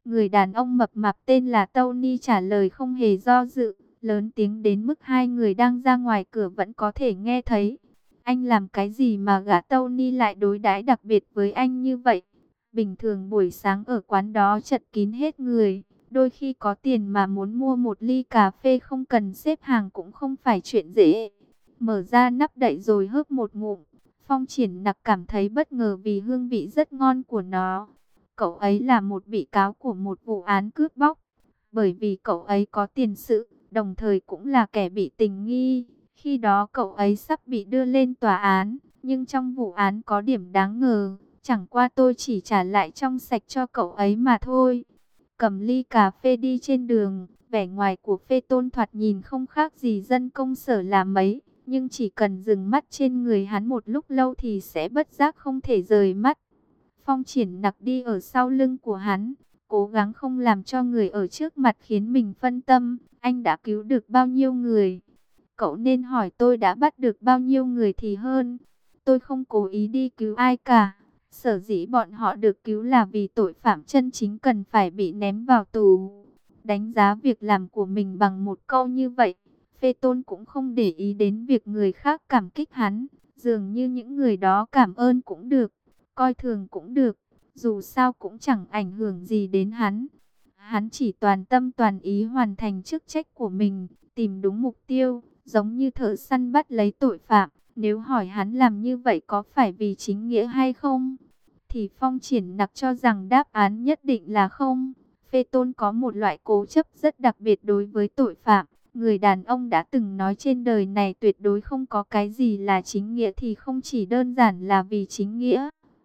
Người đàn ông mập mạp tên là Tony trả lời không hề do dự, lớn tiếng đến mức hai người đang ra ngoài cửa vẫn có thể nghe thấy. Anh làm cái gì mà gã Tony lại đối đãi đặc biệt với anh như vậy? Bình thường buổi sáng ở quán đó chật kín hết người, đôi khi có tiền mà muốn mua một ly cà phê không cần xếp hàng cũng không phải chuyện dễ. Mở ra nắp đậy rồi hớp một ngụm, Phong Triển Nặc cảm thấy bất ngờ vì hương vị rất ngon của nó. Cậu ấy là một bị cáo của một vụ án cướp bóc. Bởi vì cậu ấy có tiền sự, đồng thời cũng là kẻ bị tình nghi. Khi đó cậu ấy sắp bị đưa lên tòa án, nhưng trong vụ án có điểm đáng ngờ. Chẳng qua tôi chỉ trả lại trong sạch cho cậu ấy mà thôi. Cầm ly cà phê đi trên đường, vẻ ngoài của Phê Tôn thoạt nhìn không khác gì dân công sở là mấy. Nhưng chỉ cần dừng mắt trên người hắn một lúc lâu thì sẽ bất giác không thể rời mắt. Phong Triển Nặc đi ở sau lưng của hắn, cố gắng không làm cho người ở trước mặt khiến mình phân tâm. Anh đã cứu được bao nhiêu người? Cậu nên hỏi tôi đã bắt được bao nhiêu người thì hơn. Tôi không cố ý đi cứu ai cả. Sở dĩ bọn họ được cứu là vì tội phạm chân chính cần phải bị ném vào tù. Đánh giá việc làm của mình bằng một câu như vậy, Phê Tôn cũng không để ý đến việc người khác cảm kích hắn. Dường như những người đó cảm ơn cũng được, coi thường cũng được, dù sao cũng chẳng ảnh hưởng gì đến hắn. Hắn chỉ toàn tâm toàn ý hoàn thành chức trách của mình, tìm đúng mục tiêu, giống như thợ săn bắt lấy tội phạm. Nếu hỏi hắn làm như vậy có phải vì chính nghĩa hay không, thì Phong Triển Nặc cho rằng đáp án nhất định là không. Phê Tôn có một loại cố chấp rất đặc biệt đối với tội phạm. Người đàn ông đã từng nói trên đời này tuyệt đối không có cái gì là chính nghĩa thì không chỉ đơn giản là vì chính nghĩa.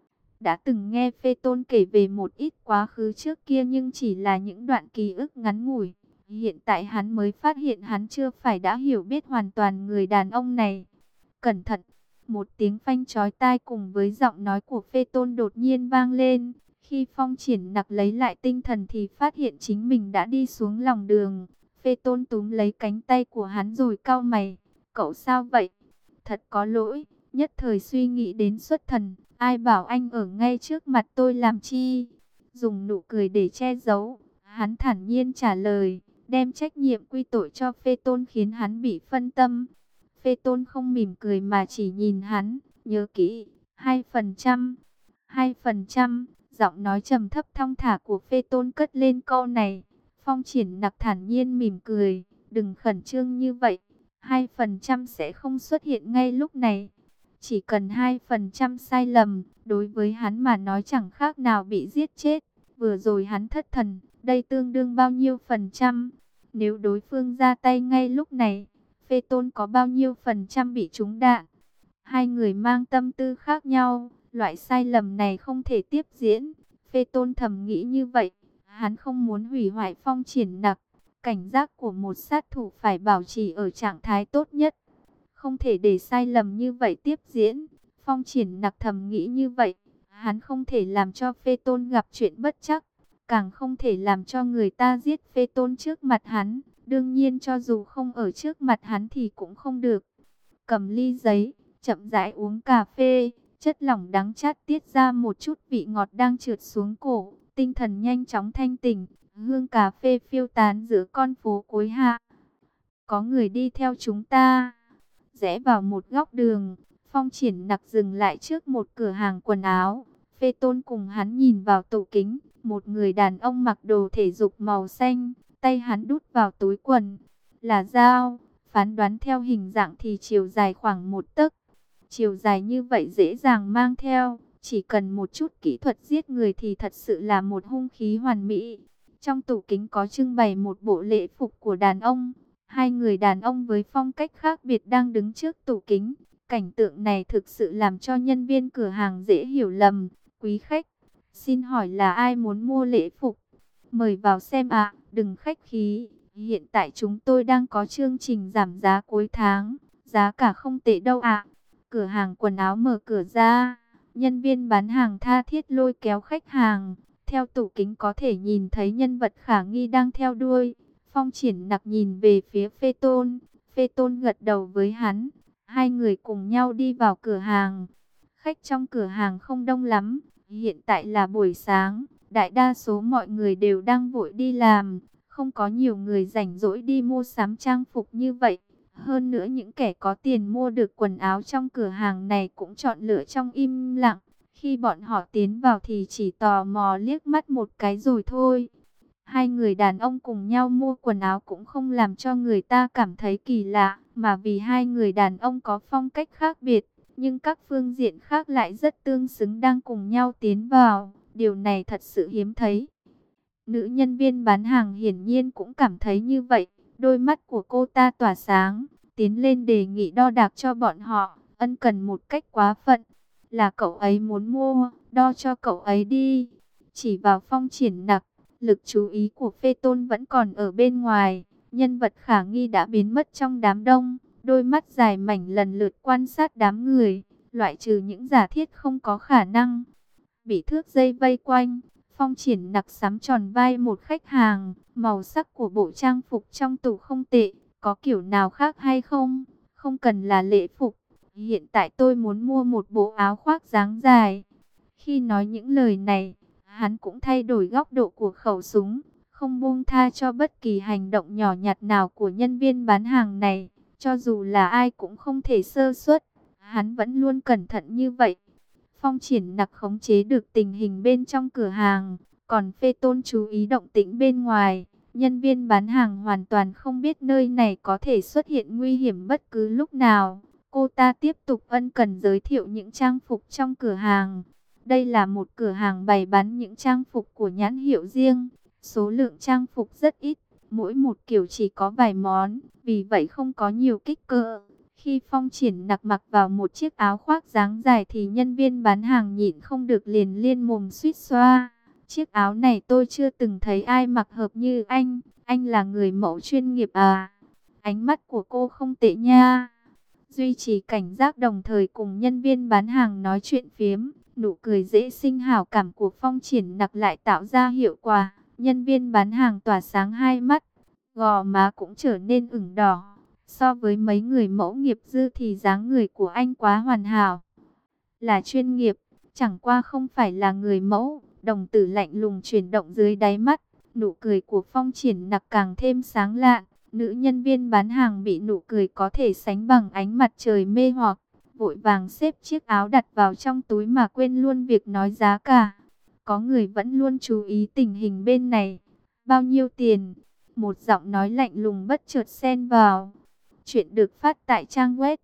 Đã từng nghe Phê Tôn kể về một ít quá khứ trước kia nhưng chỉ là những đoạn ký ức ngắn ngủi. Hiện tại hắn mới phát hiện hắn chưa phải đã hiểu biết hoàn toàn người đàn ông này. Cẩn thận! Một tiếng phanh chói tai cùng với giọng nói của Phê Tôn đột nhiên vang lên. Khi Phong Triển Nặc lấy lại tinh thần thì phát hiện chính mình đã đi xuống lòng đường. Phê Tôn túm lấy cánh tay của hắn rồi cau mày. Cậu sao vậy? Thật có lỗi, nhất thời suy nghĩ đến xuất thần. Ai bảo anh ở ngay trước mặt tôi làm chi? Dùng nụ cười để che giấu, hắn thản nhiên trả lời, đem trách nhiệm quy tội cho Phê Tôn khiến hắn bị phân tâm. Phê Tôn không mỉm cười mà chỉ nhìn hắn, nhớ kỹ, 2%, 2%, giọng nói trầm thấp thong thả của Phê Tôn cất lên câu này. Phong Triển Nặc thản nhiên mỉm cười, đừng khẩn trương như vậy, 2% sẽ không xuất hiện ngay lúc này. Chỉ cần 2% sai lầm, đối với hắn mà nói chẳng khác nào bị giết chết. Vừa rồi hắn thất thần, đây tương đương bao nhiêu phần trăm? Nếu đối phương ra tay ngay lúc này, Phê Tôn có bao nhiêu phần trăm bị trúng đạn? Hai người mang tâm tư khác nhau, loại sai lầm này không thể tiếp diễn. Phê Tôn thầm nghĩ như vậy, hắn không muốn hủy hoại Phong Triển Nặc. Cảnh giác của một sát thủ phải bảo trì ở trạng thái tốt nhất. Không thể để sai lầm như vậy tiếp diễn. Phong Triển Nặc thầm nghĩ như vậy. Hắn không thể làm cho Phê Tôn gặp chuyện bất trắc. Càng không thể làm cho người ta giết Phê Tôn trước mặt hắn. Đương nhiên cho dù không ở trước mặt hắn thì cũng không được. Cầm ly giấy, chậm rãi uống cà phê. Chất lỏng đắng chát tiết ra một chút vị ngọt đang trượt xuống cổ. Tinh thần nhanh chóng thanh tỉnh. Hương cà phê phiêu tán giữa con phố cối hạ. Có người đi theo chúng ta. Rẽ vào một góc đường, Phong Triển Nặc dừng lại trước một cửa hàng quần áo. Phê Tôn cùng hắn nhìn vào tủ kính, một người đàn ông mặc đồ thể dục màu xanh, tay hắn đút vào túi quần. Là dao, phán đoán theo hình dạng thì chiều dài khoảng 1 tấc. Chiều dài như vậy dễ dàng mang theo, chỉ cần một chút kỹ thuật giết người thì thật sự là một hung khí hoàn mỹ. Trong tủ kính có trưng bày một bộ lễ phục của đàn ông. Hai người đàn ông với phong cách khác biệt đang đứng trước tủ kính. Cảnh tượng này thực sự làm cho nhân viên cửa hàng dễ hiểu lầm. Quý khách, xin hỏi là ai muốn mua lễ phục? Mời vào xem ạ, đừng khách khí. Hiện tại chúng tôi đang có chương trình giảm giá cuối tháng. Giá cả không tệ đâu ạ. Cửa hàng quần áo mở cửa ra. Nhân viên bán hàng tha thiết lôi kéo khách hàng. Theo tủ kính có thể nhìn thấy nhân vật khả nghi đang theo đuôi. Phong Triển Nặc nhìn về phía Phê Tôn. Phê Tôn gật đầu với hắn. Hai người cùng nhau đi vào cửa hàng. Khách trong cửa hàng không đông lắm. Hiện tại là buổi sáng. Đại đa số mọi người đều đang vội đi làm, không có nhiều người rảnh rỗi đi mua sắm trang phục như vậy. Hơn nữa những kẻ có tiền mua được quần áo trong cửa hàng này cũng chọn lựa trong im lặng. Khi bọn họ tiến vào thì chỉ tò mò liếc mắt một cái rồi thôi. Hai người đàn ông cùng nhau mua quần áo cũng không làm cho người ta cảm thấy kỳ lạ, mà vì hai người đàn ông có phong cách khác biệt, nhưng các phương diện khác lại rất tương xứng đang cùng nhau tiến vào. Điều này thật sự hiếm thấy. Nữ nhân viên bán hàng hiển nhiên cũng cảm thấy như vậy. Đôi mắt của cô ta tỏa sáng, tiến lên đề nghị đo đạc cho bọn họ, ân cần một cách quá phận. Là cậu ấy muốn mua, đo cho cậu ấy đi. Chỉ vào Phong Triển Nặc, lực chú ý của Phê Tôn vẫn còn ở bên ngoài. Nhân vật khả nghi đã biến mất trong đám đông, đôi mắt dài mảnh lần lượt quan sát đám người, loại trừ những giả thiết không có khả năng. Bị thước dây vây quanh, Phong Triển Nặc sắm tròn vai một khách hàng, màu sắc của bộ trang phục trong tủ không tệ, có kiểu nào khác hay không? Không cần là lễ phục, hiện tại tôi muốn mua một bộ áo khoác dáng dài. Khi nói những lời này, hắn cũng thay đổi góc độ của khẩu súng, không buông tha cho bất kỳ hành động nhỏ nhặt nào của nhân viên bán hàng này, cho dù là ai cũng không thể sơ suất, hắn vẫn luôn cẩn thận như vậy. Phong Triển Nặc khống chế được tình hình bên trong cửa hàng, còn Phê Tôn chú ý động tĩnh bên ngoài. Nhân viên bán hàng hoàn toàn không biết nơi này có thể xuất hiện nguy hiểm bất cứ lúc nào. Cô ta tiếp tục ân cần giới thiệu những trang phục trong cửa hàng. Đây là một cửa hàng bày bán những trang phục của nhãn hiệu riêng. Số lượng trang phục rất ít, mỗi một kiểu chỉ có vài món, vì vậy không có nhiều kích cỡ. Khi Phong Triển Nặc mặc vào một chiếc áo khoác dáng dài thì nhân viên bán hàng nhịn không được liền liên mồm suýt xoa. Chiếc áo này tôi chưa từng thấy ai mặc hợp như anh là người mẫu chuyên nghiệp à? Ánh mắt của cô không tệ nha. Duy trì cảnh giác đồng thời cùng nhân viên bán hàng nói chuyện phiếm, nụ cười dễ sinh hảo cảm của Phong Triển Nặc lại tạo ra hiệu quả. Nhân viên bán hàng tỏa sáng hai mắt, gò má cũng trở nên ửng đỏ. So với mấy người mẫu nghiệp dư thì dáng người của anh quá hoàn hảo. Là chuyên nghiệp, chẳng qua không phải là người mẫu. Đồng tử lạnh lùng chuyển động dưới đáy mắt. Nụ cười của Phong Triển Nặc càng thêm sáng lạn. Nữ nhân viên bán hàng bị nụ cười có thể sánh bằng ánh mặt trời mê hoặc, vội vàng xếp chiếc áo đặt vào trong túi mà quên luôn việc nói giá cả. Có người vẫn luôn chú ý tình hình bên này. Bao nhiêu tiền? Một giọng nói lạnh lùng bất chợt xen vào. Chuyện được phát tại trang web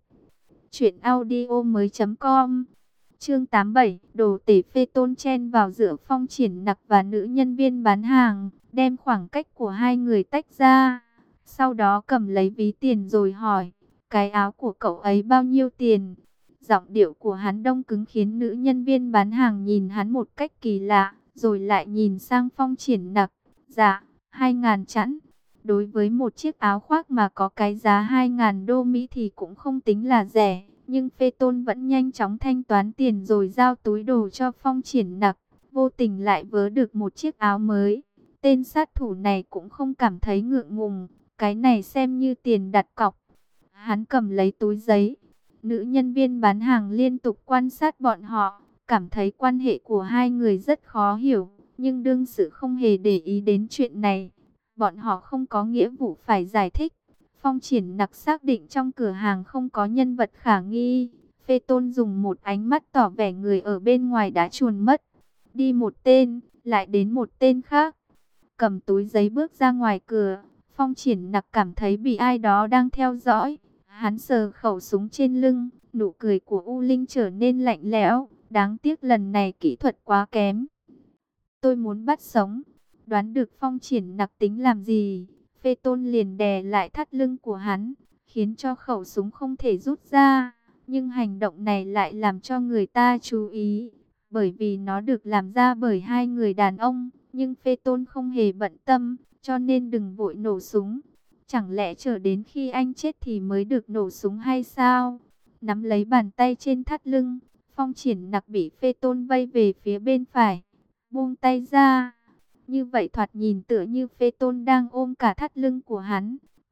truyệnaudiomoi.com. Chương 87, đồ tể Phê Tôn chen vào giữa Phong Triển Nặc và nữ nhân viên bán hàng, đem khoảng cách của hai người tách ra. Sau đó cầm lấy ví tiền rồi hỏi, cái áo của cậu ấy bao nhiêu tiền? Giọng điệu của hắn đông cứng khiến nữ nhân viên bán hàng nhìn hắn một cách kỳ lạ, rồi lại nhìn sang Phong Triển Nặc. Dạ, 2.000 chẵn. Đối với một chiếc áo khoác mà có cái giá 2.000 đô Mỹ thì cũng không tính là rẻ. Nhưng Phê Tôn vẫn nhanh chóng thanh toán tiền rồi giao túi đồ cho Phong Triển Nặc. Vô tình lại vớ được một chiếc áo mới. Tên sát thủ này cũng không cảm thấy ngượng ngùng. Cái này xem như tiền đặt cọc. Hắn cầm lấy túi giấy. Nữ nhân viên bán hàng liên tục quan sát bọn họ. Cảm thấy quan hệ của hai người rất khó hiểu. Nhưng đương sự không hề để ý đến chuyện này. Bọn họ không có nghĩa vụ phải giải thích. Phong Triển Nặc xác định trong cửa hàng không có nhân vật khả nghi. Phê Tôn dùng một ánh mắt tỏ vẻ người ở bên ngoài đã chuồn mất. Đi một tên, lại đến một tên khác. Cầm túi giấy bước ra ngoài cửa. Phong Triển Nặc cảm thấy bị ai đó đang theo dõi. Hắn sờ khẩu súng trên lưng. Nụ cười của U Linh trở nên lạnh lẽo. Đáng tiếc lần này kỹ thuật quá kém. Tôi muốn bắt sống. Đoán được Phong Triển Nặc tính làm gì, Phê Tôn liền đè lại thắt lưng của hắn, khiến cho khẩu súng không thể rút ra. Nhưng hành động này lại làm cho người ta chú ý, bởi vì nó được làm ra bởi hai người đàn ông. Nhưng Phê Tôn không hề bận tâm, cho nên đừng vội nổ súng. Chẳng lẽ chờ đến khi anh chết thì mới được nổ súng hay sao? Nắm lấy bàn tay trên thắt lưng, Phong Triển Nặc bị Phê Tôn vây về phía bên phải, buông tay ra. Như vậy thoạt nhìn tựa như Phê Tôn đang ôm cả thắt lưng của hắn.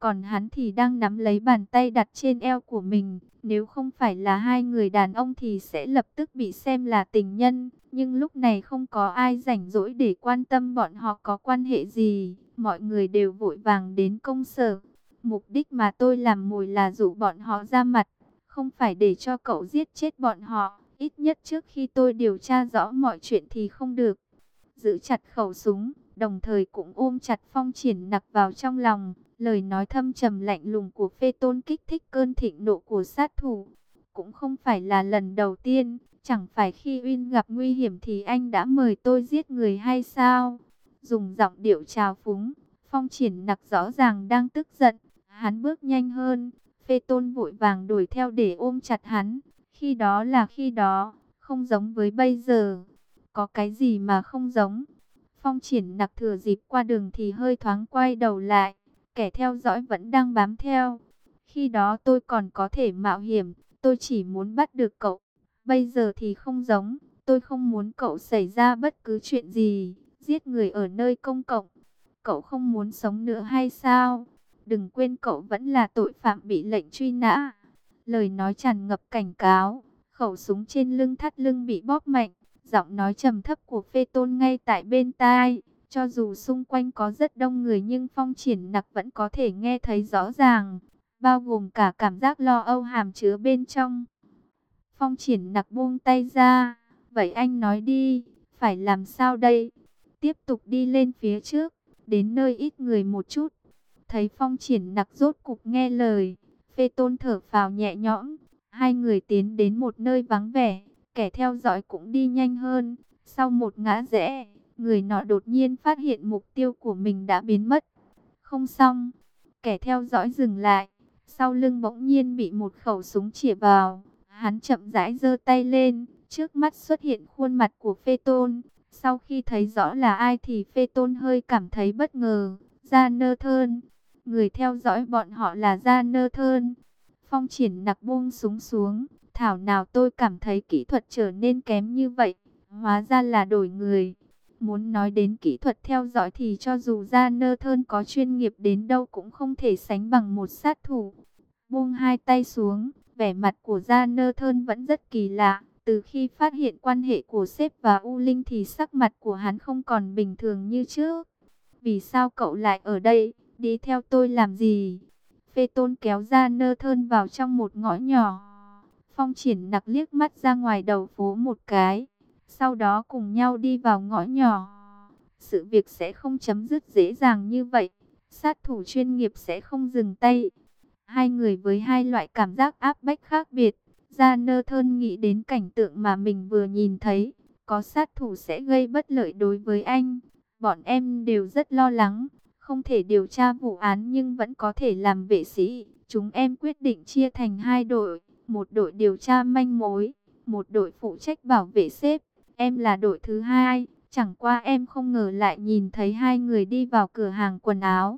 còn hắn thì đang nắm lấy bàn tay đặt trên eo của mình. Nếu không phải là hai người đàn ông thì sẽ lập tức bị xem là tình nhân. Nhưng lúc này không có ai rảnh rỗi để quan tâm bọn họ có quan hệ gì. Mọi người đều vội vàng đến công sở. Mục đích mà tôi làm mồi là dụ bọn họ ra mặt, không phải để cho cậu giết chết bọn họ. Ít nhất trước khi tôi điều tra rõ mọi chuyện thì không được. Giữ chặt khẩu súng, đồng thời cũng ôm chặt Phong Triển Nặc vào trong lòng. Lời nói thâm trầm lạnh lùng của Phê Tôn kích thích cơn thịnh nộ của sát thủ. Cũng không phải là lần đầu tiên, chẳng phải khi Uyên gặp nguy hiểm thì anh đã mời tôi giết người hay sao? Dùng giọng điệu trào phúng, Phong Triển Nặc rõ ràng đang tức giận. Hắn bước nhanh hơn, Phê Tôn vội vàng đuổi theo để ôm chặt hắn. Khi đó là khi đó, không giống với bây giờ. Có cái gì mà không giống? Phong Triển Nặc thừa dịp qua đường thì hơi thoáng quay đầu lại. Kẻ theo dõi vẫn đang bám theo. Khi đó tôi còn có thể mạo hiểm, tôi chỉ muốn bắt được cậu. Bây giờ thì không giống, tôi không muốn cậu xảy ra bất cứ chuyện gì, giết người ở nơi công cộng. Cậu không muốn sống nữa hay sao? Đừng quên cậu vẫn là tội phạm bị lệnh truy nã. Lời nói tràn ngập cảnh cáo, khẩu súng trên lưng thắt lưng bị bóp mạnh, giọng nói trầm thấp của Phê Tôn ngay tại bên tai. Cho dù xung quanh có rất đông người nhưng Phong Triển Nặc vẫn có thể nghe thấy rõ ràng, bao gồm cả cảm giác lo âu hàm chứa bên trong. Phong Triển Nặc buông tay ra, vậy anh nói đi, phải làm sao đây? Tiếp tục đi lên phía trước, đến nơi ít người một chút. Thấy Phong Triển Nặc rốt cục nghe lời, Phê Tôn thở phào nhẹ nhõm. Hai người tiến đến một nơi vắng vẻ, kẻ theo dõi cũng đi nhanh hơn. Sau một ngã rẽ, người nọ đột nhiên phát hiện mục tiêu của mình đã biến mất. Không xong, kẻ theo dõi dừng lại, sau lưng bỗng nhiên bị một khẩu súng chĩa vào. Hắn chậm rãi giơ tay lên, trước mắt xuất hiện khuôn mặt của Phê Tôn. Sau khi thấy rõ là ai thì Phê Tôn hơi cảm thấy bất ngờ. Gia Nơ Thơn. Người theo dõi bọn họ là Gia Nơ Thơn. Phong Triển Nặc buông súng xuống. Thảo nào tôi cảm thấy kỹ thuật trở nên kém như vậy. Hóa ra là đổi người. Muốn nói đến kỹ thuật theo dõi thì cho dù Gia Nơ Thơn có chuyên nghiệp đến đâu cũng không thể sánh bằng một sát thủ. Buông hai tay xuống, vẻ mặt của Gia Nơ Thơn vẫn rất kỳ lạ. Từ khi phát hiện quan hệ của sếp và U Linh thì sắc mặt của hắn không còn bình thường như trước. Vì sao cậu lại ở đây? Đi theo tôi làm gì? Phê Tôn kéo Gia Nơ Thơn vào trong một ngõ nhỏ. Phong Triển Nặc liếc mắt ra ngoài đầu phố một cái. Sau đó cùng nhau đi vào ngõ nhỏ. Sự việc sẽ không chấm dứt dễ dàng như vậy. Sát thủ chuyên nghiệp sẽ không dừng tay. Hai người với hai loại cảm giác áp bách khác biệt. Gia Nơ Thơn nghĩ đến cảnh tượng mà mình vừa nhìn thấy. Có sát thủ sẽ gây bất lợi đối với anh. Bọn em đều rất lo lắng. Không thể điều tra vụ án nhưng vẫn có thể làm vệ sĩ. Chúng em quyết định chia thành hai đội. Một đội điều tra manh mối. Một đội phụ trách bảo vệ sếp. Em là đội thứ hai. Chẳng qua em không ngờ lại nhìn thấy hai người đi vào cửa hàng quần áo.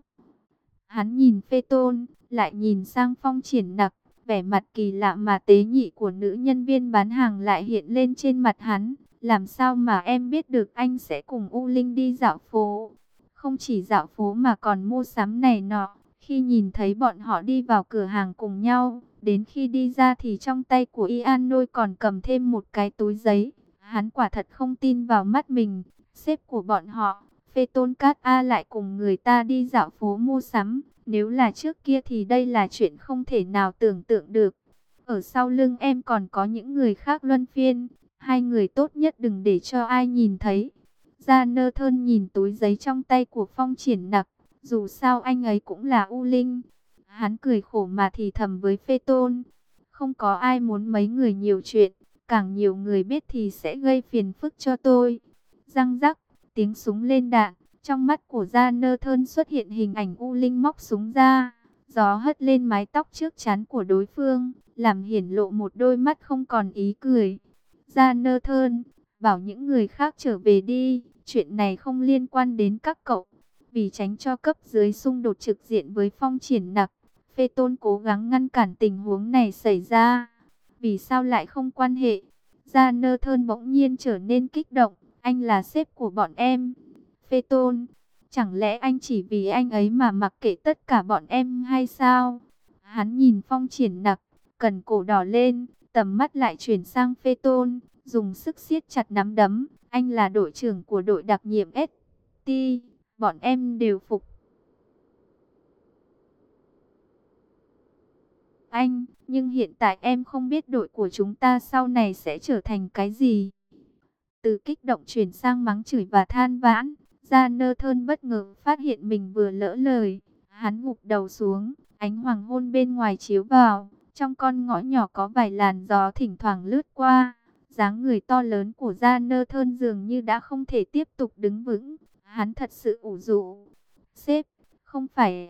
Hắn nhìn Phê Tôn, lại nhìn sang Phong Triển Nặc. Vẻ mặt kỳ lạ mà tế nhị của nữ nhân viên bán hàng lại hiện lên trên mặt hắn. Làm sao mà em biết được anh sẽ cùng U Linh đi dạo phố? Không chỉ dạo phố mà còn mua sắm này nọ. Khi nhìn thấy bọn họ đi vào cửa hàng cùng nhau, đến khi đi ra thì trong tay của Ian Nôi còn cầm thêm một cái túi giấy. Hắn quả thật không tin vào mắt mình. Sếp của bọn họ, Phê Tôn Cát A lại cùng người ta đi dạo phố mua sắm. Nếu là trước kia thì đây là chuyện không thể nào tưởng tượng được. Ở sau lưng em còn có những người khác luân phiên. Hai người tốt nhất đừng để cho ai nhìn thấy. Gia Nơ Thơn nhìn túi giấy trong tay của Phong Triển Nặc. Dù sao anh ấy cũng là U Linh. Hắn cười khổ mà thì thầm với Phê Tôn. Không có ai muốn mấy người nhiều chuyện. Càng nhiều người biết thì sẽ gây phiền phức cho tôi. Răng rắc, tiếng súng lên đạn. Trong mắt của Gia Nơ Thơn xuất hiện hình ảnh U Linh móc súng ra. Gió hất lên mái tóc trước trán của đối phương, làm hiển lộ một đôi mắt không còn ý cười. Gia Nơ Thơn, bảo những người khác trở về đi. Chuyện này không liên quan đến các cậu. Vì tránh cho cấp dưới xung đột trực diện với Phong Triển Nặc, Phê Tôn cố gắng ngăn cản tình huống này xảy ra. Vì sao lại không quan hệ? Gia Nơ Thơn bỗng nhiên trở nên kích động. Anh là sếp của bọn em. Phê Tôn, Chẳng lẽ anh chỉ vì anh ấy mà mặc kệ tất cả bọn em hay sao? Hắn nhìn Phong Triển Nặc, cần cổ đỏ lên, tầm mắt lại chuyển sang Phê Tôn, dùng sức siết chặt nắm đấm. Anh là đội trưởng của đội đặc nhiệm ST, bọn em đều phục anh, nhưng hiện tại em không biết đội của chúng ta sau này sẽ trở thành cái gì. Từ kích động chuyển sang mắng chửi và than vãn, Jonathan bất ngờ phát hiện mình vừa lỡ lời. Hắn gục đầu xuống, ánh hoàng hôn bên ngoài chiếu vào, trong con ngõ nhỏ có vài làn gió thỉnh thoảng lướt qua. Dáng người to lớn của Jonathan dường như đã không thể tiếp tục đứng vững. Hắn thật sự ủ rũ. Sếp, không phải...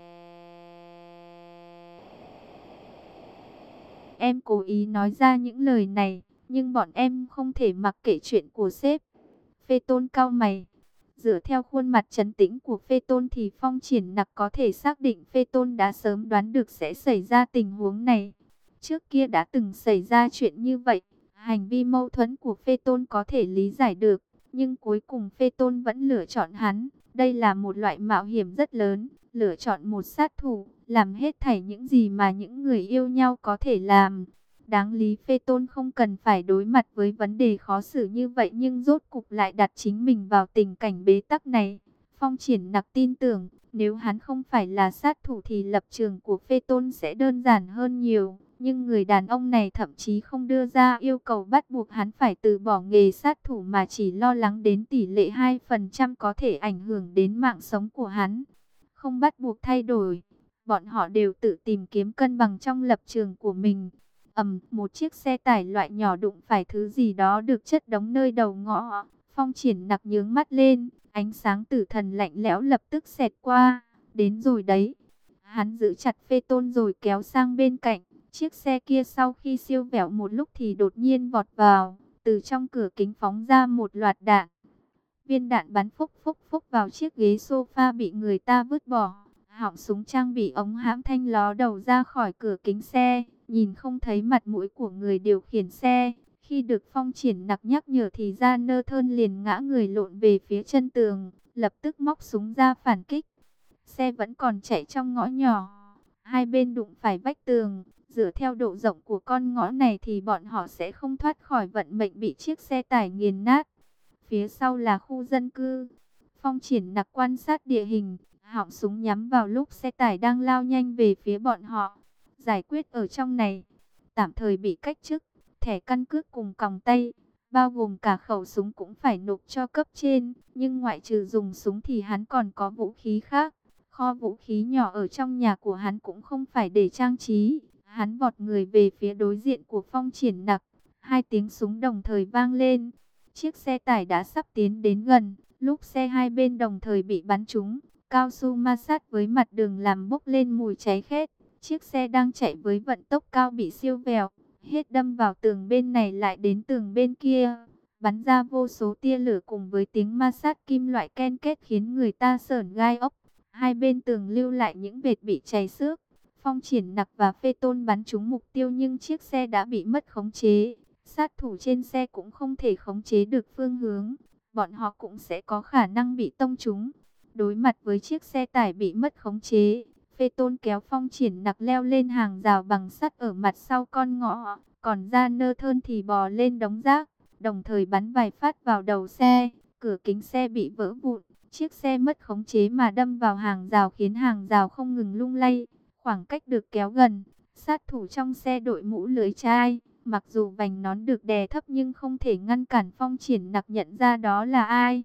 Em cố ý nói ra những lời này, nhưng bọn em không thể mặc kệ chuyện của sếp. Phê Tôn cau mày. Dựa theo khuôn mặt trấn tĩnh của Phê Tôn thì Phong Triển Nặc có thể xác định Phê Tôn đã sớm đoán được sẽ xảy ra tình huống này. Trước kia đã từng xảy ra chuyện như vậy. Hành vi mâu thuẫn của Phê Tôn có thể lý giải được, nhưng cuối cùng Phê Tôn vẫn lựa chọn hắn. Đây là một loại mạo hiểm rất lớn, lựa chọn một sát thủ, làm hết thảy những gì mà những người yêu nhau có thể làm. Đáng lý Phê Tôn không cần phải đối mặt với vấn đề khó xử như vậy, nhưng rốt cục lại đặt chính mình vào tình cảnh bế tắc này. Phong Triển Nặc tin tưởng, nếu hắn không phải là sát thủ thì lập trường của Phê Tôn sẽ đơn giản hơn nhiều. Nhưng người đàn ông này thậm chí không đưa ra yêu cầu bắt buộc hắn phải từ bỏ nghề sát thủ, mà chỉ lo lắng đến tỷ lệ 2% có thể ảnh hưởng đến mạng sống của hắn. Không bắt buộc thay đổi, bọn họ đều tự tìm kiếm cân bằng trong lập trường của mình. Một chiếc xe tải loại nhỏ đụng phải thứ gì đó được chất đống nơi đầu ngõ. Phong Triển Nặc nhướng mắt lên, ánh sáng tử thần lạnh lẽo lập tức xẹt qua. Đến rồi đấy. Hắn giữ chặt Phê Tôn rồi kéo sang bên cạnh. Chiếc xe kia sau khi siêu vẹo một lúc thì đột nhiên vọt vào. Từ trong cửa kính phóng ra một loạt đạn. Viên đạn bắn phúc phúc phúc vào chiếc ghế sofa bị người ta vứt bỏ. Họng súng trang bị ống hãm thanh ló đầu ra khỏi cửa kính xe, nhìn không thấy mặt mũi của người điều khiển xe. Khi được Phong Triển Nặc nhắc nhở thì Jonathan liền ngã người lộn về phía chân tường, lập tức móc súng ra phản kích. Xe vẫn còn chạy trong ngõ nhỏ, hai bên đụng phải vách tường. Dựa theo độ rộng của con ngõ này thì bọn họ sẽ không thoát khỏi vận mệnh bị chiếc xe tải nghiền nát. Phía sau là khu dân cư. Phong Triển Nặc quan sát địa hình, họng súng nhắm vào lúc xe tải đang lao nhanh về phía bọn họ. Giải quyết ở trong này, tạm thời bị cách chức, thẻ căn cước cùng còng tay, bao gồm cả khẩu súng cũng phải nộp cho cấp trên. Nhưng ngoại trừ dùng súng thì hắn còn có vũ khí khác. Kho vũ khí nhỏ ở trong nhà của hắn cũng không phải để trang trí. Hắn vọt người về phía đối diện của Phong Triển Nặc. Hai tiếng súng đồng thời vang lên. Chiếc xe tải đã sắp tiến đến gần, lúc xe hai bên đồng thời bị bắn trúng. Cao su ma sát với mặt đường làm bốc lên mùi cháy khét. Chiếc xe đang chạy với vận tốc cao bị siêu vẹo, hết đâm vào tường bên này lại đến tường bên kia. Bắn ra vô số tia lửa cùng với tiếng ma sát kim loại ken két khiến người ta sởn gai ốc. Hai bên tường lưu lại những vệt bị cháy xước. Phong Triển Nặc và Phê Tôn bắn trúng mục tiêu nhưng chiếc xe đã bị mất khống chế. Sát thủ trên xe cũng không thể khống chế được phương hướng. Bọn họ cũng sẽ có khả năng bị tông trúng. Đối mặt với chiếc xe tải bị mất khống chế, Phê Tôn kéo Phong Triển Nặc leo lên hàng rào bằng sắt ở mặt sau con ngõ. Còn Jonathan thì bò lên đống rác, đồng thời bắn vài phát vào đầu xe. Cửa kính xe bị vỡ vụn. Chiếc xe mất khống chế mà đâm vào hàng rào khiến hàng rào không ngừng lung lay. Khoảng cách được kéo gần. Sát thủ trong xe đội mũ lưới chai. Mặc dù vành nón được đè thấp nhưng không thể ngăn cản Phong Triển Nặc nhận ra đó là ai.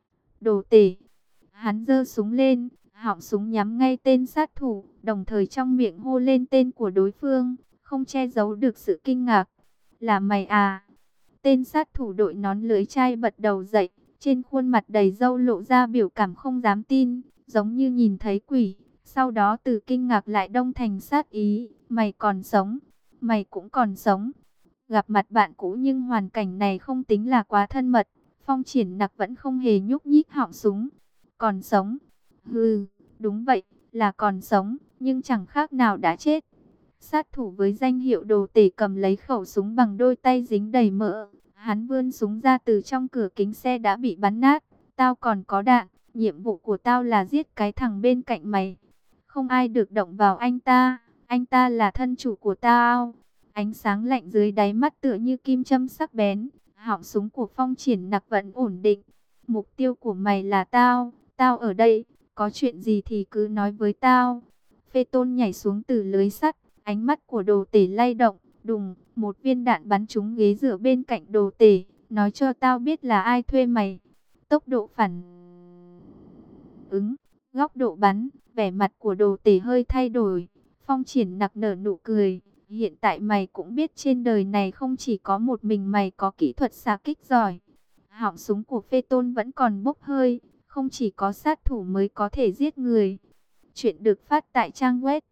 Đồ tể. Hắn giơ súng lên, họng súng nhắm ngay tên sát thủ, đồng thời trong miệng hô lên tên của đối phương, không che giấu được sự kinh ngạc. Là mày à? Tên sát thủ đội nón lưới chai bật đầu dậy, trên khuôn mặt đầy râu lộ ra biểu cảm không dám tin, giống như nhìn thấy quỷ. Sau đó từ kinh ngạc lại đông thành sát ý. Mày còn sống? Mày cũng còn sống? Gặp mặt bạn cũ nhưng hoàn cảnh này không tính là quá thân mật. Phong Triển Nặc vẫn không hề nhúc nhích họng súng. Còn sống? Hừ, đúng vậy, là còn sống, nhưng chẳng khác nào đã chết. Sát thủ với danh hiệu đồ tể cầm lấy khẩu súng bằng đôi tay dính đầy mỡ. Hắn vươn súng ra từ trong cửa kính xe đã bị bắn nát. Tao còn có đạn, Nhiệm vụ của tao là giết cái thằng bên cạnh mày. Không ai được động vào anh ta là thân chủ của tao. Ánh sáng lạnh dưới đáy mắt tựa như kim châm sắc bén. Họng súng của Phong Triển Nặc vẫn ổn định. Mục tiêu của mày là tao, tao ở đây, có chuyện gì thì cứ nói với tao. Phê Tôn nhảy xuống từ lưới sắt, ánh mắt của Đồ Tể lay động, đùng, một viên đạn bắn trúng ghế dựa bên cạnh Đồ Tể, nói cho tao biết là ai thuê mày. Tốc độ phản ứng, góc độ bắn, vẻ mặt của Đồ Tể hơi thay đổi. Phong Triển Nặc nở nụ cười, hiện tại mày cũng biết trên đời này không chỉ có một mình mày có kỹ thuật xạ kích giỏi. Họng súng của Phê Tôn vẫn còn bốc hơi, không chỉ có sát thủ mới có thể giết người. Chuyện được phát tại trang web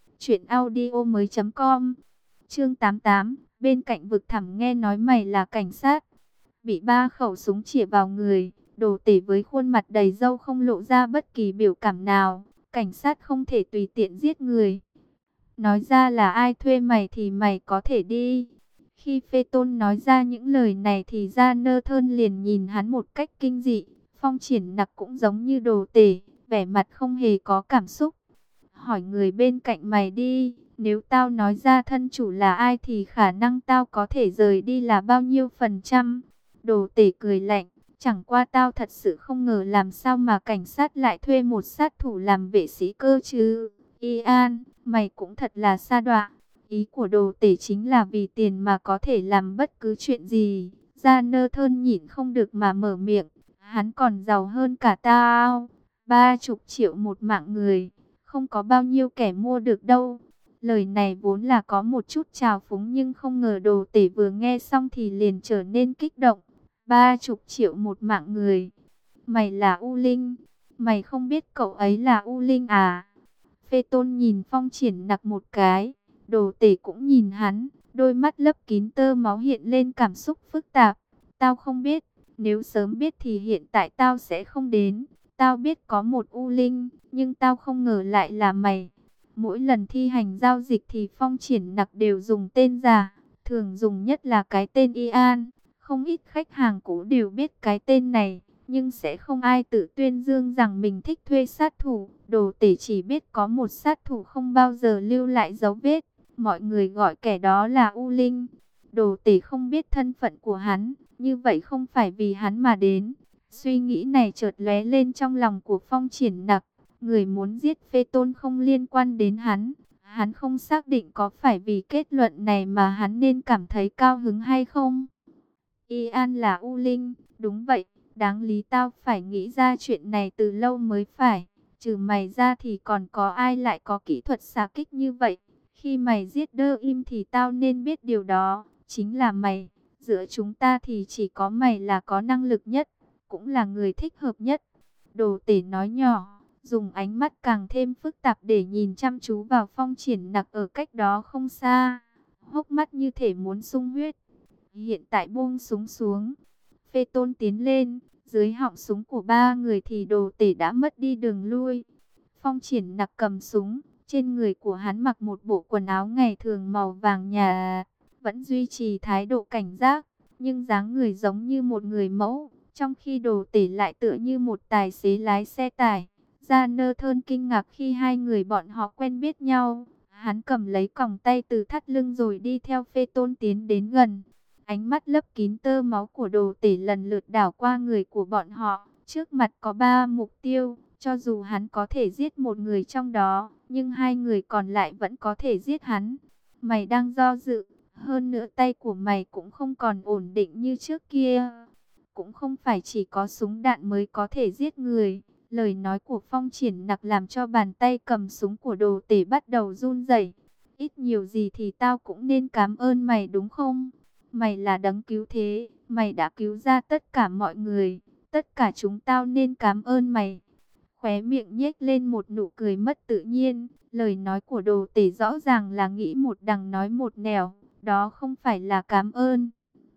truyệnaudiomoi.com. Chương 88, bên cạnh vực thẳm nghe nói mày là cảnh sát. Bị 3 khẩu súng chĩa vào người, Đồ Tể với khuôn mặt đầy râu không lộ ra bất kỳ biểu cảm nào. Cảnh sát không thể tùy tiện giết người. Nói ra là ai thuê mày thì mày có thể đi. Khi Phê Tôn nói ra những lời này thì Gia Nơ Thơn liền nhìn hắn một cách kinh dị. Phong Triển Nặc cũng giống như Đồ Tể, vẻ mặt không hề có cảm xúc. Hỏi người bên cạnh mày đi, nếu tao nói ra thân chủ là ai thì khả năng tao có thể rời đi là bao nhiêu %? Đồ Tể cười lạnh, chẳng qua tao thật sự không ngờ làm sao mà cảnh sát lại thuê một sát thủ làm vệ sĩ cơ chứ. Ian, mày cũng thật là sa đọa. Ý của Đồ Tể chính là vì tiền mà có thể làm bất cứ chuyện gì. Gia Nơ Thơn nhịn không được mà mở miệng. Hắn còn giàu hơn cả tao. 30 triệu một mạng người. Không có bao nhiêu kẻ mua được đâu. Lời này vốn là có một chút trào phúng nhưng không ngờ Đồ Tể vừa nghe xong thì liền trở nên kích động. 30 triệu một mạng người. Mày là U Linh. Mày không biết cậu ấy là U Linh à? Phê Tôn nhìn Phong Triển Nặc một cái. Đồ Tể cũng nhìn hắn. Đôi mắt lấp kín tơ máu hiện lên cảm xúc phức tạp. Tao không biết. Nếu sớm biết thì hiện tại tao sẽ không đến. Tao biết có một U Linh, nhưng tao không ngờ lại là mày. Mỗi lần thi hành giao dịch thì Phong Triển Nặc đều dùng tên giả. Thường dùng nhất là cái tên Ian. Không ít khách hàng cũ đều biết cái tên này, nhưng sẽ không ai tự tuyên dương rằng mình thích thuê sát thủ. Đồ Tể chỉ biết có một sát thủ không bao giờ lưu lại dấu vết. Mọi người gọi kẻ đó là U Linh. Đồ Tể không biết thân phận của hắn, như vậy không phải vì hắn mà đến. Suy nghĩ này chợt lóe lên trong lòng của Phong Triển Nặc. Người muốn giết Phê Tôn không liên quan đến hắn. Hắn không xác định có phải vì kết luận này mà hắn nên cảm thấy cao hứng hay không. Ian là U Linh, đúng vậy, đáng lý tao phải nghĩ ra chuyện này từ lâu mới phải. Trừ mày ra thì còn có ai lại có kỹ thuật xạ kích như vậy. Khi mày giết Đơ Im thì tao nên biết điều đó, chính là mày. Giữa chúng ta thì chỉ có mày là có năng lực nhất, cũng là người thích hợp nhất. Đồ Tể nói nhỏ, dùng ánh mắt càng thêm phức tạp để nhìn chăm chú vào Phong Triển Nặc ở cách đó không xa. Hốc mắt như thể muốn sung huyết. Hiện tại buông súng xuống. Phê Tôn tiến lên. Dưới họng súng của 3 người thì Đồ Tể đã mất đi đường lui. Phong Triển Nặc cầm súng. Trên người của hắn mặc một bộ quần áo ngày thường màu vàng nhạt. Vẫn duy trì thái độ cảnh giác. Nhưng dáng người giống như một người mẫu. Trong khi Đồ Tể lại tựa như một tài xế lái xe tải. Gia Nơ Thơn kinh ngạc khi hai người bọn họ quen biết nhau. Hắn cầm lấy còng tay từ thắt lưng rồi đi theo Phê Tôn tiến đến gần. Ánh mắt lấp kín tơ máu của Đồ Tể lần lượt đảo qua người của bọn họ. Trước mặt có 3 mục tiêu. Cho dù hắn có thể giết một người trong đó, nhưng 2 người còn lại vẫn có thể giết hắn. Mày đang do dự. Hơn nữa tay của mày cũng không còn ổn định như trước kia. Cũng không phải chỉ có súng đạn mới có thể giết người. Lời nói của Phong Triển Nặc làm cho bàn tay cầm súng của Đồ Tể bắt đầu run rẩy. Ít nhiều gì thì tao cũng nên cảm ơn mày đúng không? Mày là đấng cứu thế, mày đã cứu ra tất cả mọi người, tất cả chúng tao nên cảm ơn mày. Khóe miệng nhếch lên một nụ cười mất tự nhiên, lời nói của Đồ Tể rõ ràng là nghĩ một đằng nói một nẻo, đó không phải là cảm ơn.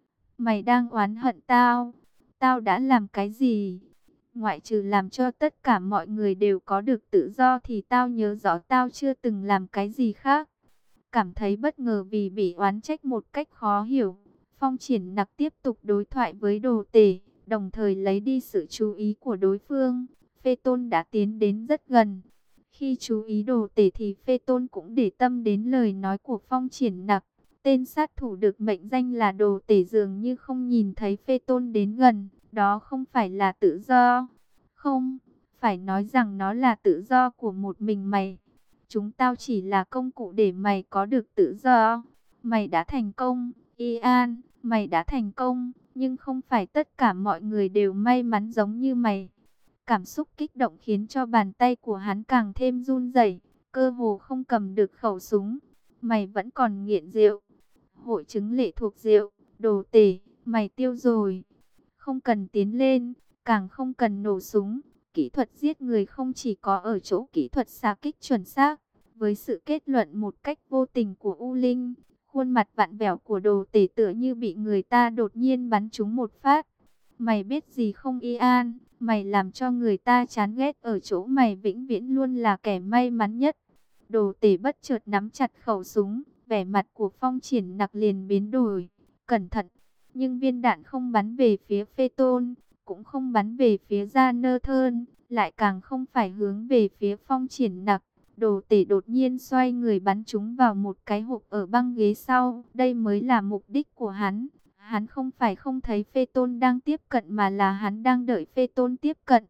Mày đang oán hận tao, tao đã làm cái gì? Ngoại trừ làm cho tất cả mọi người đều có được tự do thì tao nhớ rõ tao chưa từng làm cái gì khác. Cảm thấy bất ngờ vì bị oán trách một cách khó hiểu, Phong Triển Nặc tiếp tục đối thoại với Đồ Tể, đồng thời lấy đi sự chú ý của đối phương. Phê Tôn đã tiến đến rất gần. Khi chú ý Đồ Tể thì Phê Tôn cũng để tâm đến lời nói của Phong Triển Nặc. Tên sát thủ được mệnh danh là Đồ Tể dường như không nhìn thấy Phê Tôn đến gần. Đó không phải là tự do. Không, phải nói rằng nó là tự do của một mình mày. Chúng tao chỉ là công cụ để mày có được tự do. Mày đã thành công, Ian, mày đã thành công. Nhưng không phải tất cả mọi người đều may mắn giống như mày. Cảm xúc kích động khiến cho bàn tay của hắn càng thêm run rẩy, cơ hồ không cầm được khẩu súng. Mày vẫn còn nghiện rượu. Hội chứng lệ thuộc rượu, Đồ Tể, mày tiêu rồi. Không cần tiến lên, càng không cần nổ súng. Kỹ thuật giết người không chỉ có ở chỗ kỹ thuật xạ kích chuẩn xác. Với sự kết luận một cách vô tình của U Linh, khuôn mặt vặn vẹo của Đồ Tể tựa như bị người ta đột nhiên bắn trúng một phát. Mày biết gì không Ian, mày làm cho người ta chán ghét ở chỗ mày vĩnh viễn luôn là kẻ may mắn nhất. Đồ Tể bất chợt nắm chặt khẩu súng, vẻ mặt của Phong Triển Nặc liền biến đổi. Cẩn thận, nhưng viên đạn không bắn về phía Phê Tôn, cũng không bắn về phía Jonathan, lại càng không phải hướng về phía Phong Triển Nặc. Đồ Tể đột nhiên xoay người bắn chúng vào một cái hộp ở băng ghế sau. Đây mới là mục đích của hắn. Hắn không phải không thấy Phê Tôn đang tiếp cận mà là hắn đang đợi Phê Tôn tiếp cận.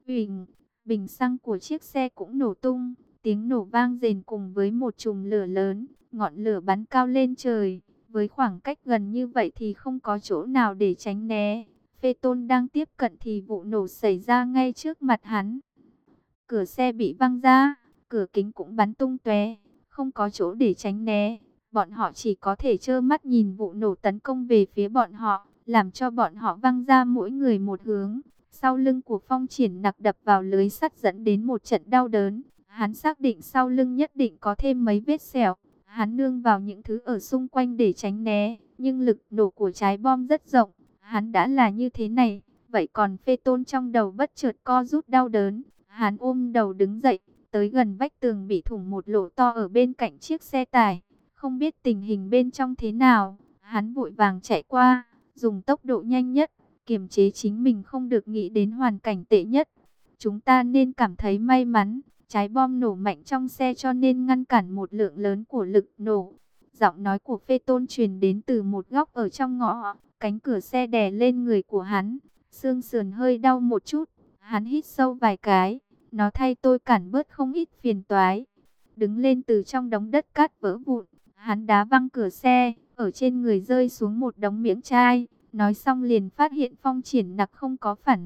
Bình xăng của chiếc xe cũng nổ tung. Tiếng nổ vang rền cùng với một chùm lửa lớn. Ngọn lửa bắn cao lên trời. Với khoảng cách gần như vậy thì không có chỗ nào để tránh né. Phê Tôn đang tiếp cận thì vụ nổ xảy ra ngay trước mặt hắn. Cửa xe bị văng ra. Cửa kính cũng bắn tung tóe, không có chỗ để tránh né. Bọn họ chỉ có thể trơ mắt nhìn vụ nổ tấn công về phía bọn họ, làm cho bọn họ văng ra mỗi người một hướng. Sau lưng của Phong Triển Nặc đập vào lưới sắt dẫn đến một trận đau đớn. Hắn xác định sau lưng nhất định có thêm mấy vết sẹo. Hắn nương vào những thứ ở xung quanh để tránh né, nhưng lực nổ của trái bom rất rộng. Hắn đã là như thế này, vậy còn Phê Tôn trong đầu bất chợt co rút đau đớn. Hắn ôm đầu đứng dậy, tới gần vách tường bị thủng một lỗ to ở bên cạnh chiếc xe tải. Không biết tình hình bên trong thế nào, hắn vội vàng chạy qua, dùng tốc độ nhanh nhất, kiềm chế chính mình không được nghĩ đến hoàn cảnh tệ nhất. Chúng ta nên cảm thấy may mắn, trái bom nổ mạnh trong xe cho nên ngăn cản một lượng lớn của lực nổ. Giọng nói của Phê Tôn truyền đến từ một góc ở trong ngõ, cánh cửa xe đè lên người của hắn, xương sườn hơi đau một chút, hắn hít sâu vài cái. Nó thay tôi cản bớt không ít phiền toái. Đứng lên từ trong đống đất cát vỡ vụn, hắn đá văng cửa xe, ở trên người rơi xuống một đống miếng chai. Nói xong liền phát hiện Phong Triển Nặc không có phản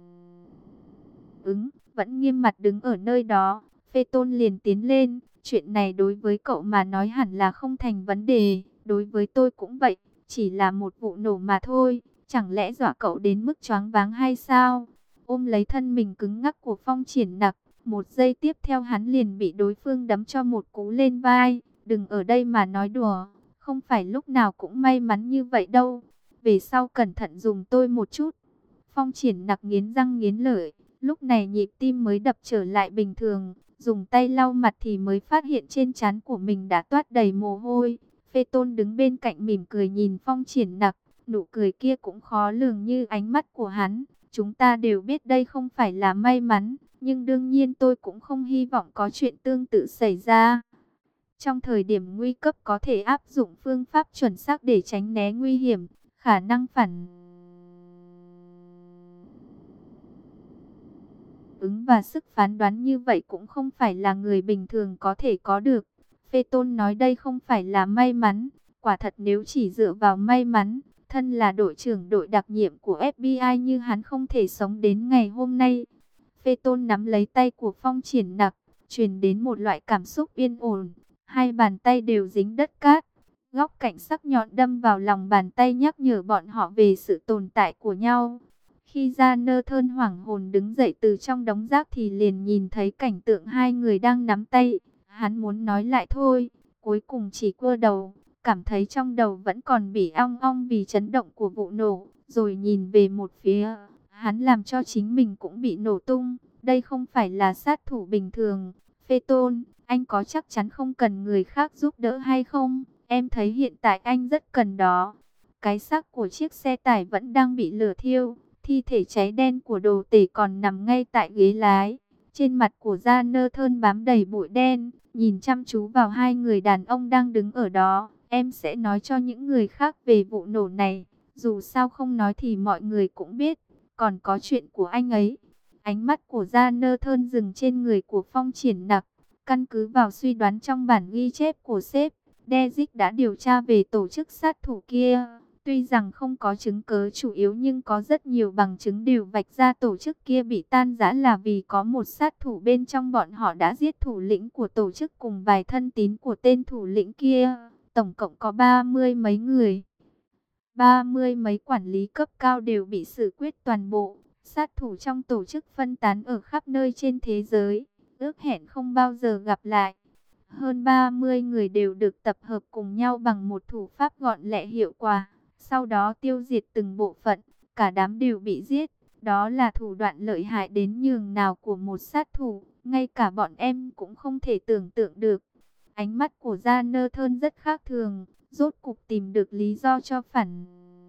ứng, vẫn nghiêm mặt đứng ở nơi đó. Phê Tôn liền tiến lên, chuyện này đối với cậu mà nói hẳn là không thành vấn đề, đối với tôi cũng vậy, chỉ là một vụ nổ mà thôi, chẳng lẽ dọa cậu đến mức choáng váng hay sao? Ôm lấy thân mình cứng ngắc của Phong Triển Nặc, một giây tiếp theo hắn liền bị đối phương đấm cho một cú lên vai. Đừng ở đây mà nói đùa, không phải lúc nào cũng may mắn như vậy đâu. Về sau cẩn thận dùng tôi một chút. Phong Triển Nặc nghiến răng nghiến lợi, lúc này nhịp tim mới đập trở lại bình thường. Dùng tay lau mặt thì mới phát hiện trên trán của mình đã toát đầy mồ hôi. Phê Tôn đứng bên cạnh mỉm cười nhìn Phong Triển Nặc, nụ cười kia cũng khó lường như ánh mắt của hắn. Chúng ta đều biết đây không phải là may mắn, nhưng đương nhiên tôi cũng không hy vọng có chuyện tương tự xảy ra. Trong thời điểm nguy cấp có thể áp dụng phương pháp chuẩn xác để tránh né nguy hiểm, khả năng phản ứng và sức phán đoán như vậy cũng không phải là người bình thường có thể có được. Phê Tôn nói đây không phải là may mắn, quả thật nếu chỉ dựa vào may mắn, thân là đội trưởng đội đặc nhiệm của FBI như hắn không thể sống đến ngày hôm nay. Phê Tôn nắm lấy tay của Phong Triển Nặc, truyền đến một loại cảm xúc yên ổn. Hai bàn tay đều dính đất cát. Góc cạnh sắc nhọn đâm vào lòng bàn tay nhắc nhở bọn họ về sự tồn tại của nhau. Khi Jonathan hoảng hồn đứng dậy từ trong đống rác thì liền nhìn thấy cảnh tượng hai người đang nắm tay. Hắn muốn nói lại thôi, cuối cùng chỉ quơ đầu, cảm thấy trong đầu vẫn còn bị ong ong vì chấn động của vụ nổ. Rồi nhìn về một phía, hắn làm cho chính mình cũng bị nổ tung. Đây không phải là sát thủ bình thường. Phê Tôn, anh có chắc chắn không cần người khác giúp đỡ hay không? Em thấy hiện tại anh rất cần đó. Cái xác của chiếc xe tải vẫn đang bị lửa thiêu. Thi thể cháy đen của đồ tể còn nằm ngay tại ghế lái. Trên mặt của Gia Nơ Thơn bám đầy bụi đen, nhìn chăm chú vào hai người đàn ông đang đứng ở đó. Em sẽ nói cho những người khác về vụ nổ này. Dù sao không nói thì mọi người cũng biết. Còn có chuyện của anh ấy. Ánh mắt của Gia Nơ Thơn dừng trên người của Phong Triển Nặc. Căn cứ vào suy đoán trong bản ghi chép của sếp, Dezic đã điều tra về tổ chức sát thủ kia. Tuy rằng không có chứng cứ chủ yếu nhưng có rất nhiều bằng chứng đều vạch ra tổ chức kia bị tan rã là vì có một sát thủ bên trong bọn họ đã giết thủ lĩnh của tổ chức cùng vài thân tín của tên thủ lĩnh kia. Tổng cộng có 30 mấy người. 30 mấy quản lý cấp cao đều bị xử quyết toàn bộ. Sát thủ trong tổ chức phân tán ở khắp nơi trên thế giới, ước hẹn không bao giờ gặp lại. Hơn 30 người đều được tập hợp cùng nhau bằng một thủ pháp gọn lẹ hiệu quả. Sau đó tiêu diệt từng bộ phận, cả đám đều bị giết. Đó là thủ đoạn lợi hại đến nhường nào của một sát thủ, ngay cả bọn em cũng không thể tưởng tượng được. Ánh mắt của Gia Nơ Thơn rất khác thường, rốt cục tìm được lý do cho phản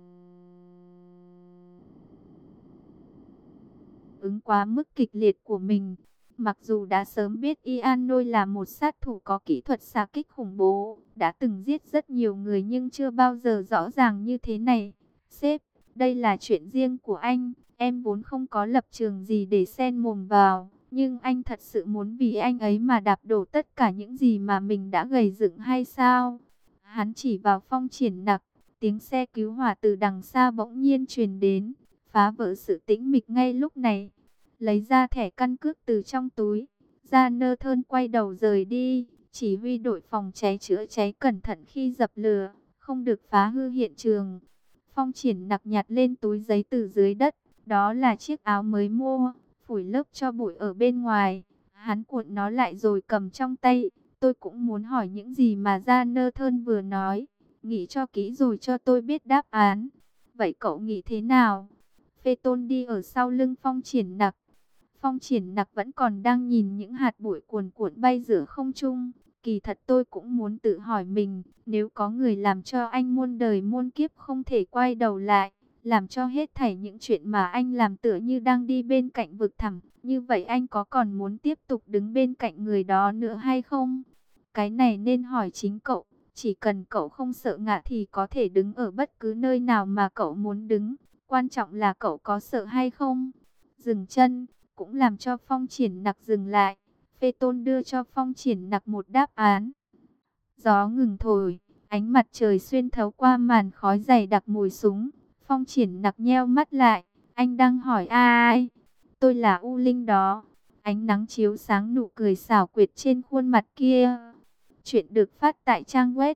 ứng quá mức kịch liệt của mình. Mặc dù đã sớm biết Ian Nôi là một sát thủ có kỹ thuật xạ kích khủng bố, đã từng giết rất nhiều người nhưng chưa bao giờ rõ ràng như thế này. Sếp, đây là chuyện riêng của anh, em vốn không có lập trường gì để xen mồm vào. Nhưng anh thật sự muốn vì anh ấy mà đạp đổ tất cả những gì mà mình đã gầy dựng hay sao? Hắn chỉ vào Phong Triển Nặc, tiếng xe cứu hỏa từ đằng xa bỗng nhiên truyền đến, phá vỡ sự tĩnh mịch ngay lúc này. Lấy ra thẻ căn cước từ trong túi, Gia Nơ Thơn quay đầu rời đi, chỉ huy đội phòng cháy chữa cháy cẩn thận khi dập lửa, không được phá hư hiện trường. Phong Triển Nặc nhặt lên túi giấy từ dưới đất, đó là chiếc áo mới mua, phủi lớp cho bụi ở bên ngoài. Hắn cuộn nó lại rồi cầm trong tay. Tôi cũng muốn hỏi những gì mà Gia Nơ Thơn vừa nói. Nghĩ cho kỹ rồi cho tôi biết đáp án. Vậy cậu nghĩ thế nào? Phê Tôn đi ở sau lưng Phong Triển Nặc. Phong Triển Nặc vẫn còn đang nhìn những hạt bụi cuồn cuộn bay giữa không trung. Kỳ thật tôi cũng muốn tự hỏi mình, nếu có người làm cho anh muôn đời muôn kiếp không thể quay đầu lại, làm cho hết thảy những chuyện mà anh làm tựa như đang đi bên cạnh vực thẳm, như vậy anh có còn muốn tiếp tục đứng bên cạnh người đó nữa hay không? Cái này nên hỏi chính cậu, chỉ cần cậu không sợ ngã thì có thể đứng ở bất cứ nơi nào mà cậu muốn đứng, quan trọng là cậu có sợ hay không? Dừng chân, cũng làm cho Phong Triển Nặc dừng lại. Phê Tôn đưa cho Phong Triển Nặc một đáp án. Gió ngừng thổi, ánh mặt trời xuyên thấu qua màn khói dày đặc mùi súng. Phong Triển Nặc nheo mắt lại, anh đang hỏi ai? Tôi là U Linh đó. Ánh nắng chiếu sáng nụ cười xảo quyệt trên khuôn mặt kia. Chuyện được phát tại trang web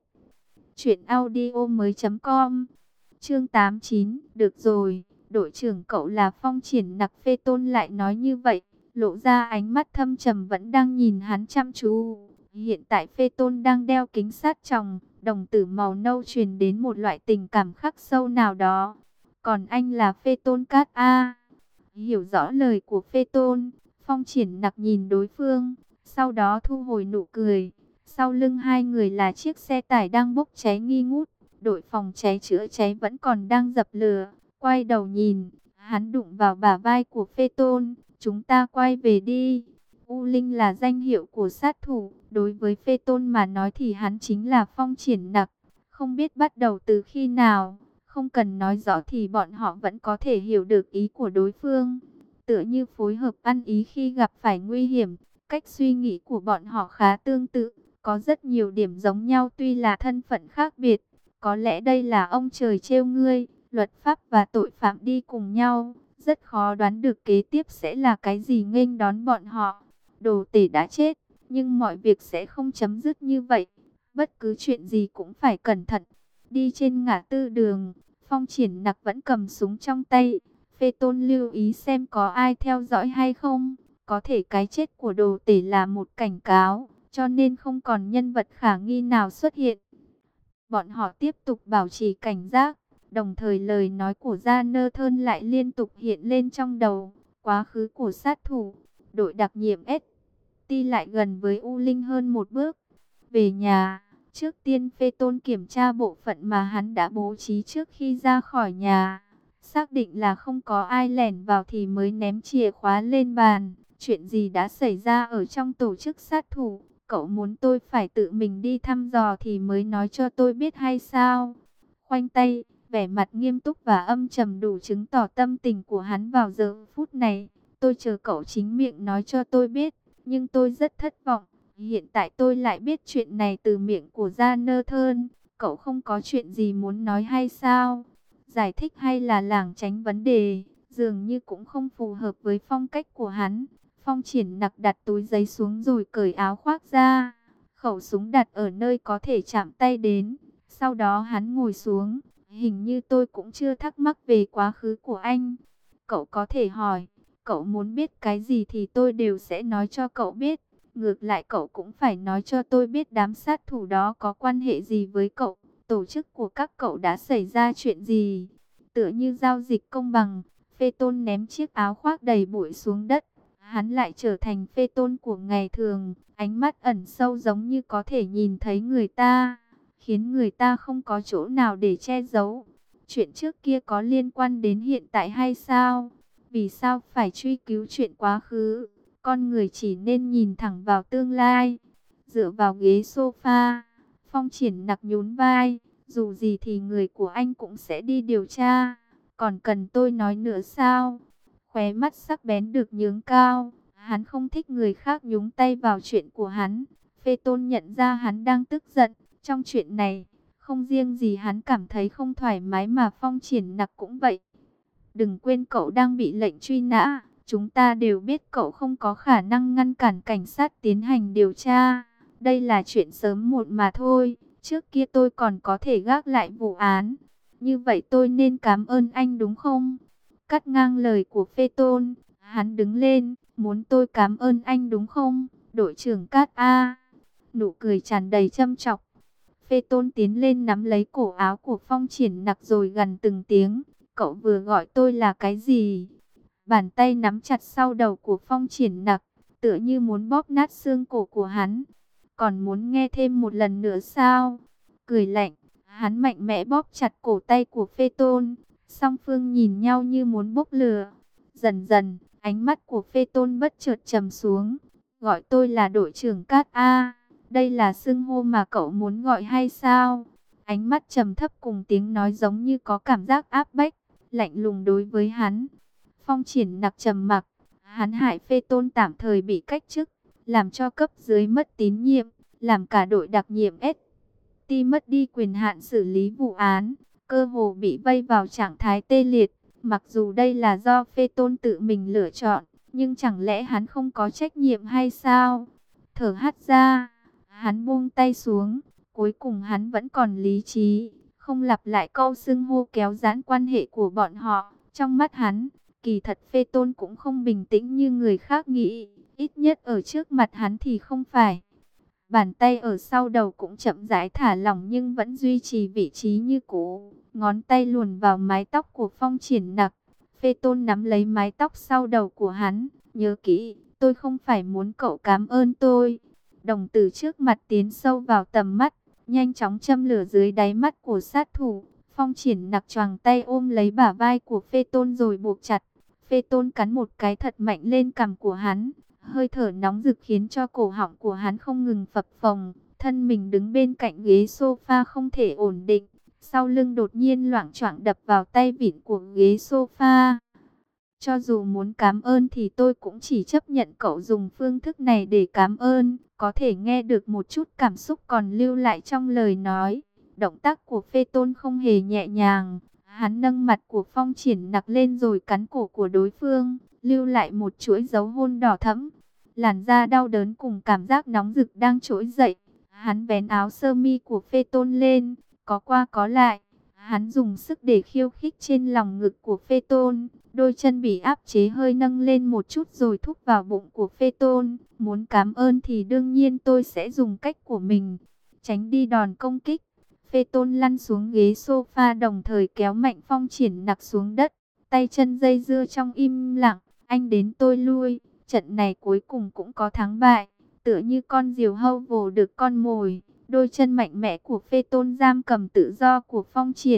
truyệnaudiomoi.com. Chương 89, được rồi, đội trưởng cậu là Phong Triển Nặc. Phê Tôn lại nói như vậy, lộ ra ánh mắt thâm trầm vẫn đang nhìn hắn chăm chú. Hiện tại Phê Tôn đang đeo kính sát tròng, đồng tử màu nâu truyền đến một loại tình cảm khắc sâu nào đó. Còn anh là Phê Tôn Cát A. Hiểu rõ lời của Phê Tôn, Phong Triển Nặc nhìn đối phương, sau đó thu hồi nụ cười. Sau lưng hai người là chiếc xe tải đang bốc cháy nghi ngút. Đội phòng cháy chữa cháy vẫn còn đang dập lửa. Quay đầu nhìn, hắn đụng vào bả vai của Phê Tôn. Chúng ta quay về đi. U Linh là danh hiệu của sát thủ. Đối với Phê Tôn mà nói thì hắn chính là Phong Triển Nặc. Không biết bắt đầu từ khi nào, không cần nói rõ thì bọn họ vẫn có thể hiểu được ý của đối phương. Tựa như phối hợp ăn ý khi gặp phải nguy hiểm. Cách suy nghĩ của bọn họ khá tương tự. Có rất nhiều điểm giống nhau tuy là thân phận khác biệt. Có lẽ đây là ông trời trêu ngươi, luật pháp và tội phạm đi cùng nhau. Rất khó đoán được kế tiếp sẽ là cái gì nghênh đón bọn họ. Đồ tể đã chết, nhưng mọi việc sẽ không chấm dứt như vậy. Bất cứ chuyện gì cũng phải cẩn thận. Đi trên ngã tư đường, Phong Triển Nặc vẫn cầm súng trong tay. Phê Tôn lưu ý xem có ai theo dõi hay không. Có thể cái chết của đồ tể là một cảnh cáo, cho nên không còn nhân vật khả nghi nào xuất hiện. Bọn họ tiếp tục bảo trì cảnh giác, đồng thời lời nói của Gia Nơ Thơn lại liên tục hiện lên trong đầu. Quá khứ của sát thủ, đội đặc nhiệm ST lại gần với U Linh hơn một bước. Về nhà, trước tiên Phê Tôn kiểm tra bộ phận mà hắn đã bố trí trước khi ra khỏi nhà. Xác định là không có ai lẻn vào thì mới ném chìa khóa lên bàn. Chuyện gì đã xảy ra ở trong tổ chức sát thủ? Cậu muốn tôi phải tự mình đi thăm dò thì mới nói cho tôi biết hay sao? Khoanh tay, vẻ mặt nghiêm túc và âm trầm đủ chứng tỏ tâm tình của hắn vào giờ phút này. Tôi chờ cậu chính miệng nói cho tôi biết, nhưng tôi rất thất vọng. Hiện tại tôi lại biết chuyện này từ miệng của Jonathan. Cậu không có chuyện gì muốn nói hay sao? Giải thích hay là lảng tránh vấn đề, dường như cũng không phù hợp với phong cách của hắn. Phong Triển Nặc đặt túi giấy xuống rồi cởi áo khoác ra. Khẩu súng đặt ở nơi có thể chạm tay đến. Sau đó hắn ngồi xuống. Hình như tôi cũng chưa thắc mắc về quá khứ của anh. Cậu có thể hỏi. Cậu muốn biết cái gì thì tôi đều sẽ nói cho cậu biết. Ngược lại cậu cũng phải nói cho tôi biết đám sát thủ đó có quan hệ gì với cậu. Tổ chức của các cậu đã xảy ra chuyện gì? Tựa như giao dịch công bằng, Phê Tôn ném chiếc áo khoác đầy bụi xuống đất. Hắn lại trở thành Phê Tôn của ngày thường, ánh mắt ẩn sâu giống như có thể nhìn thấy người ta, khiến người ta không có chỗ nào để che giấu. Chuyện trước kia có liên quan đến hiện tại hay sao? Vì sao phải truy cứu chuyện quá khứ? Con người chỉ nên nhìn thẳng vào tương lai. Dựa vào ghế sofa, Phong Triển Nặc nhún vai. Dù gì thì người của anh cũng sẽ đi điều tra. Còn cần tôi nói nữa sao? Khóe mắt sắc bén được nhướng cao. Hắn không thích người khác nhúng tay vào chuyện của hắn. Phê Tôn nhận ra hắn đang tức giận. Trong chuyện này, không riêng gì hắn cảm thấy không thoải mái mà Phong Triển Nặc cũng vậy. Đừng quên cậu đang bị lệnh truy nã. Chúng ta đều biết cậu không có khả năng ngăn cản cảnh sát tiến hành điều tra. Đây là chuyện sớm muộn mà thôi. Trước kia tôi còn có thể gác lại vụ án. Như vậy tôi nên cảm ơn anh đúng không? Cắt ngang lời của Phê Tôn, hắn đứng lên, muốn tôi cảm ơn anh đúng không? Đội trưởng Cát A. Nụ cười tràn đầy châm chọc. Phê Tôn tiến lên nắm lấy cổ áo của Phong Triển Nặc rồi gằn từng tiếng. Cậu vừa gọi tôi là cái gì? Bàn tay nắm chặt sau đầu của Phong Triển Nặc, tựa như muốn bóp nát xương cổ của hắn. Còn muốn nghe thêm một lần nữa sao? Cười lạnh, hắn mạnh mẽ bóp chặt cổ tay của Phê Tôn. Song phương nhìn nhau như muốn bốc lửa. Dần dần, ánh mắt của Phê Tôn bất chợt trầm xuống. Gọi tôi là đội trưởng Cát A. Đây là xưng hô mà cậu muốn gọi hay sao? Ánh mắt trầm thấp cùng tiếng nói giống như có cảm giác áp bách, lạnh lùng đối với hắn. Phong Triển Nặc trầm mặc. Hắn hại Phê Tôn tạm thời bị cách chức, làm cho cấp dưới mất tín nhiệm, làm cả đội đặc nhiệm ST mất đi quyền hạn xử lý vụ án, cơ hồ bị vây vào trạng thái tê liệt. Mặc dù đây là do Phê Tôn tự mình lựa chọn, nhưng chẳng lẽ hắn không có trách nhiệm hay sao? Thở hắt ra, hắn buông tay xuống, cuối cùng hắn vẫn còn lý trí, không lặp lại câu xưng hô kéo giãn quan hệ của bọn họ. Trong mắt hắn, kỳ thật Phê Tôn cũng không bình tĩnh như người khác nghĩ, ít nhất ở trước mặt hắn thì không phải. Bàn tay ở sau đầu cũng chậm rãi thả lỏng nhưng vẫn duy trì vị trí như cũ. Ngón tay luồn vào mái tóc của Phong Triển Nặc. Phê Tôn nắm lấy mái tóc sau đầu của hắn. Nhớ kỹ, tôi không phải muốn cậu cảm ơn tôi. Đồng tử trước mặt tiến sâu vào tầm mắt, nhanh chóng châm lửa dưới đáy mắt của sát thủ. Phong Triển Nặc choàng tay ôm lấy bả vai của Phê Tôn rồi buộc chặt. Phê Tôn cắn một cái thật mạnh lên cằm của hắn. Hơi thở nóng rực khiến cho cổ họng của hắn không ngừng phập phồng. Thân mình đứng bên cạnh ghế sofa không thể ổn định. Sau lưng đột nhiên loạng choạng đập vào tay vịn của ghế sofa. Cho dù muốn cảm ơn thì tôi cũng chỉ chấp nhận cậu dùng phương thức này để cảm ơn. Có thể nghe được một chút cảm xúc còn lưu lại trong lời nói. Động tác của Phê Tôn không hề nhẹ nhàng. Hắn nâng mặt của Phong Triển Nặc lên rồi cắn cổ của đối phương, lưu lại một chuỗi dấu hôn đỏ thẫm. Làn da đau đớn cùng cảm giác nóng rực đang trỗi dậy. Hắn vén áo sơ mi của Phê Tôn lên, có qua có lại. Hắn dùng sức để khiêu khích trên lòng ngực của Phê Tôn. Đôi chân bị áp chế hơi nâng lên một chút rồi thúc vào bụng của Phê Tôn. Muốn cảm ơn thì đương nhiên tôi sẽ dùng cách của mình. Tránh đi đòn công kích. Phê Tôn lăn xuống ghế sofa đồng thời kéo mạnh Phong Triển Nặc xuống đất. Tay chân dây dưa trong im lặng. Anh đến tôi lui. Trận này cuối cùng cũng có thắng bại. Tựa như con diều hâu vồ được con mồi. Đôi chân mạnh mẽ của Phê Tôn giam cầm tự do của Phong Triển.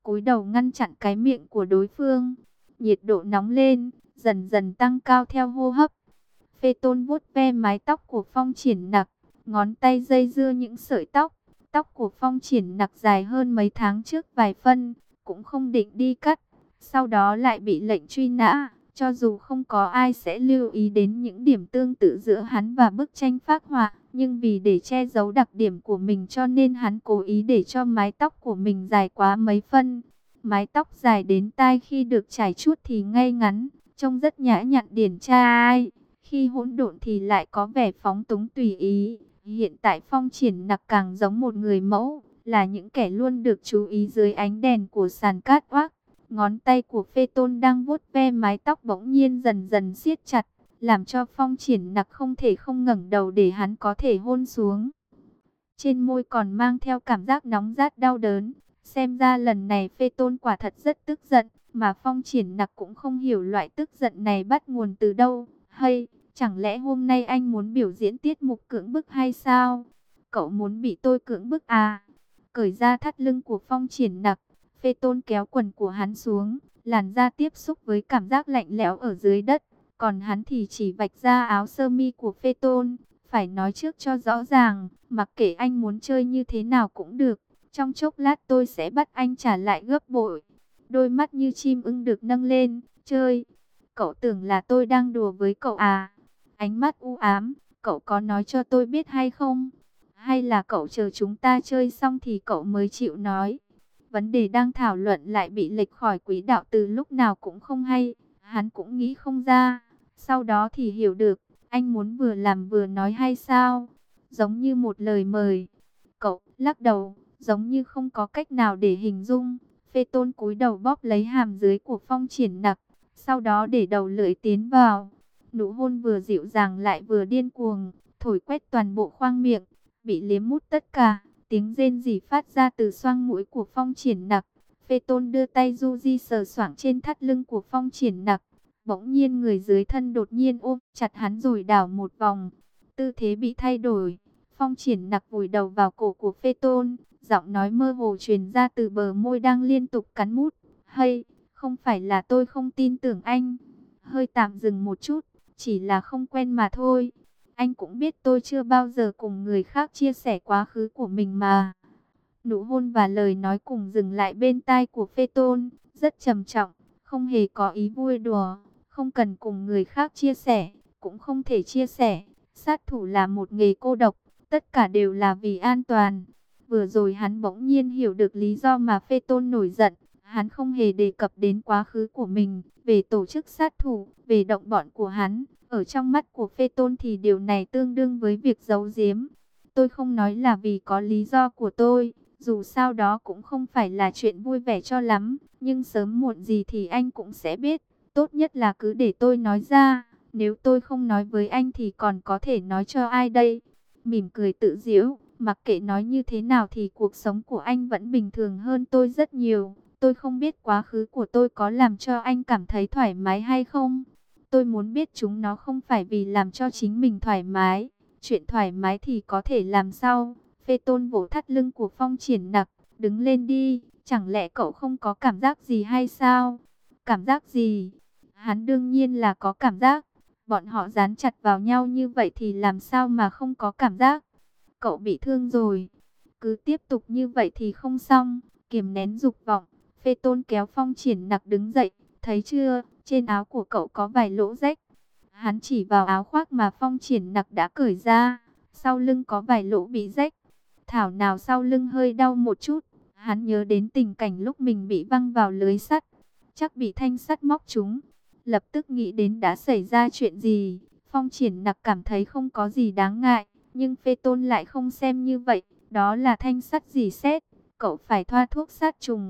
cúi đầu ngăn chặn cái miệng của đối phương. Nhiệt độ nóng lên, dần dần tăng cao theo hô hấp. Phê Tôn vuốt ve mái tóc của Phong Triển Nặc, ngón tay dây dưa những sợi tóc. Tóc của Phong Triển Nặc dài hơn mấy tháng trước vài phân, cũng không định đi cắt. Sau đó lại bị lệnh truy nã, cho dù không có ai sẽ lưu ý đến những điểm tương tự giữa hắn và bức tranh phác họa, nhưng vì để che giấu đặc điểm của mình cho nên hắn cố ý để cho mái tóc của mình dài quá mấy phân. Mái tóc dài đến tai khi được trải chuốt thì ngay ngắn, trông rất nhã nhặn điển trai. Khi hỗn độn thì lại có vẻ phóng túng tùy ý. Hiện tại Phong Triển Nặc càng giống một người mẫu, là những kẻ luôn được chú ý dưới ánh đèn của sàn cát oác. Ngón tay của Phê Tôn đang vuốt ve mái tóc bỗng nhiên dần dần siết chặt, làm cho Phong Triển Nặc không thể không ngẩng đầu để hắn có thể hôn xuống. Trên môi còn mang theo cảm giác nóng rát đau đớn. Xem ra lần này Phê Tôn quả thật rất tức giận, mà Phong Triển Nặc cũng không hiểu loại tức giận này bắt nguồn từ đâu. Hay, chẳng lẽ hôm nay anh muốn biểu diễn tiết mục cưỡng bức hay sao? Cậu muốn bị tôi cưỡng bức à? Cởi ra thắt lưng của Phong Triển Nặc, Phê Tôn kéo quần của hắn xuống, làn da tiếp xúc với cảm giác lạnh lẽo ở dưới đất. Còn hắn thì chỉ vạch ra áo sơ mi của Phê Tôn. Phải nói trước cho rõ ràng, mặc kệ anh muốn chơi như thế nào cũng được. Trong chốc lát tôi sẽ bắt anh trả lại gấp bội. Đôi mắt như chim ưng được nâng lên, chơi. Cậu tưởng là tôi đang đùa với cậu à? Ánh mắt u ám, cậu có nói cho tôi biết hay không? Hay là cậu chờ chúng ta chơi xong thì cậu mới chịu nói? Vấn đề đang thảo luận lại bị lệch khỏi quỹ đạo từ lúc nào cũng không hay. Hắn cũng nghĩ không ra. Sau đó thì hiểu được, anh muốn vừa làm vừa nói hay sao? Giống như một lời mời. Cậu lắc đầu, giống như không có cách nào để hình dung. Phê Tôn cúi đầu bóp lấy hàm dưới của Phong Triển Nặc, sau đó để đầu lưỡi tiến vào. Nụ hôn vừa dịu dàng lại vừa điên cuồng, thổi quét toàn bộ khoang miệng, bị liếm mút tất cả. Tiếng rên rỉ phát ra từ xoang mũi của Phong Triển Nặc. Phê Tôn đưa tay du di sờ soạng trên thắt lưng của Phong Triển Nặc. Bỗng nhiên người dưới thân đột nhiên ôm chặt hắn rồi đảo một vòng. Tư thế bị thay đổi. Phong Triển Nặc vùi đầu vào cổ của Phê Tôn. Giọng nói mơ hồ truyền ra từ bờ môi đang liên tục cắn mút. Hay, không phải là tôi không tin tưởng anh. Hơi tạm dừng một chút, chỉ là không quen mà thôi. Anh cũng biết tôi chưa bao giờ cùng người khác chia sẻ quá khứ của mình mà. Nụ hôn và lời nói cùng dừng lại bên tai của Phê Tôn, rất trầm trọng, không hề có ý vui đùa. Không cần cùng người khác chia sẻ, cũng không thể chia sẻ. Sát thủ là một nghề cô độc, tất cả đều là vì an toàn. Vừa rồi hắn bỗng nhiên hiểu được lý do mà Phê Tôn nổi giận. Hắn không hề đề cập đến quá khứ của mình, về tổ chức sát thủ, về động bọn của hắn. Ở trong mắt của Phê Tôn thì điều này tương đương với việc giấu giếm. Tôi không nói là vì có lý do của tôi, dù sao đó cũng không phải là chuyện vui vẻ cho lắm. Nhưng sớm muộn gì thì anh cũng sẽ biết. Tốt nhất là cứ để tôi nói ra. Nếu tôi không nói với anh thì còn có thể nói cho ai đây? Mỉm cười tự giễu, mặc kệ nói như thế nào thì cuộc sống của anh vẫn bình thường hơn tôi rất nhiều. Tôi không biết quá khứ của tôi có làm cho anh cảm thấy thoải mái hay không. Tôi muốn biết chúng nó không phải vì làm cho chính mình thoải mái. Chuyện thoải mái thì có thể làm sau. Phê Tôn vỗ thắt lưng của Phong Triển Nặc. Đứng lên đi, chẳng lẽ cậu không có cảm giác gì hay sao? Cảm giác gì? Hắn đương nhiên là có cảm giác. Bọn họ dán chặt vào nhau như vậy thì làm sao mà không có cảm giác? Cậu bị thương rồi. Cứ tiếp tục như vậy thì không xong. Kiềm nén dục vọng, Phê Tôn kéo Phong Triển Nặc đứng dậy. Thấy chưa, trên áo của cậu có vài lỗ rách. Hắn chỉ vào áo khoác mà Phong Triển Nặc đã cởi ra. Sau lưng có vài lỗ bị rách. Thảo nào sau lưng hơi đau một chút. Hắn nhớ đến tình cảnh lúc mình bị văng vào lưới sắt. Chắc bị thanh sắt móc trúng. Lập tức nghĩ đến đã xảy ra chuyện gì. Phong Triển Nặc cảm thấy không có gì đáng ngại. Nhưng Phê Tôn lại không xem như vậy. Đó là thanh sắt rỉ sét. Cậu phải thoa thuốc sát trùng.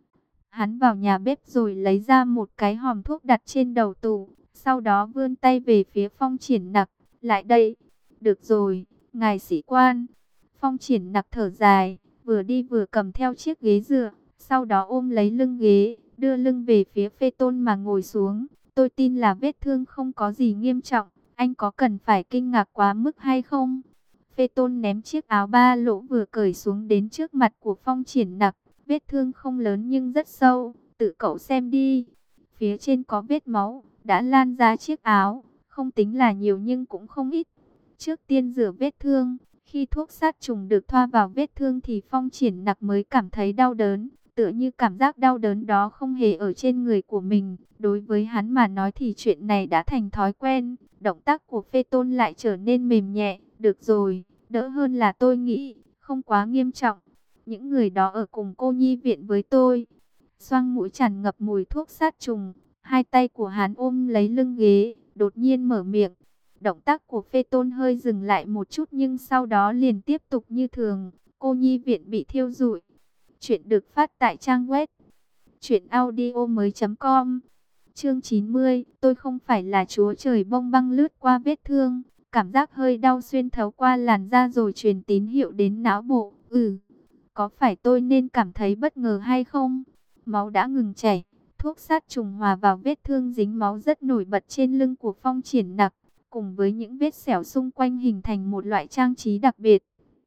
Hắn vào nhà bếp rồi lấy ra một cái hòm thuốc đặt trên đầu tủ. Sau đó vươn tay về phía Phong Triển Nặc. Lại đây. Được rồi, ngài sĩ quan. Phong Triển Nặc thở dài, vừa đi vừa cầm theo chiếc ghế dựa. Sau đó ôm lấy lưng ghế, đưa lưng về phía Phê Tôn mà ngồi xuống. Tôi tin là vết thương không có gì nghiêm trọng. Anh có cần phải kinh ngạc quá mức hay không? Phê Tôn ném chiếc áo ba lỗ vừa cởi xuống đến trước mặt của Phong Triển Nặc. Vết thương không lớn nhưng rất sâu, tự cậu xem đi. Phía trên có vết máu, đã lan ra chiếc áo, không tính là nhiều nhưng cũng không ít. Trước tiên rửa vết thương, khi thuốc sát trùng được thoa vào vết thương thì Phong Triển Nặc mới cảm thấy đau đớn. Tựa như cảm giác đau đớn đó không hề ở trên người của mình. Đối với hắn mà nói thì chuyện này đã thành thói quen. Động tác của Phê Tôn lại trở nên mềm nhẹ. Được rồi, đỡ hơn là tôi nghĩ, không quá nghiêm trọng. Những người đó ở cùng cô nhi viện với tôi. Xoang mũi tràn ngập mùi thuốc sát trùng. Hai tay của hắn ôm lấy lưng ghế, đột nhiên mở miệng. Động tác của Phê Tôn hơi dừng lại một chút nhưng sau đó liền tiếp tục như thường. Cô nhi viện bị thiêu rụi. Chuyện được phát tại trang web truyệnaudiomoi.com. Chương 90, tôi không phải là chúa trời. Bông băng lướt qua vết thương, cảm giác hơi đau xuyên thấu qua làn da rồi truyền tín hiệu đến não bộ. Có phải tôi nên cảm thấy bất ngờ hay không? Máu đã ngừng chảy, thuốc sát trùng hòa vào vết thương dính máu rất nổi bật trên lưng của Phong Triển Nặc, cùng với những vết sẹo xung quanh hình thành một loại trang trí đặc biệt.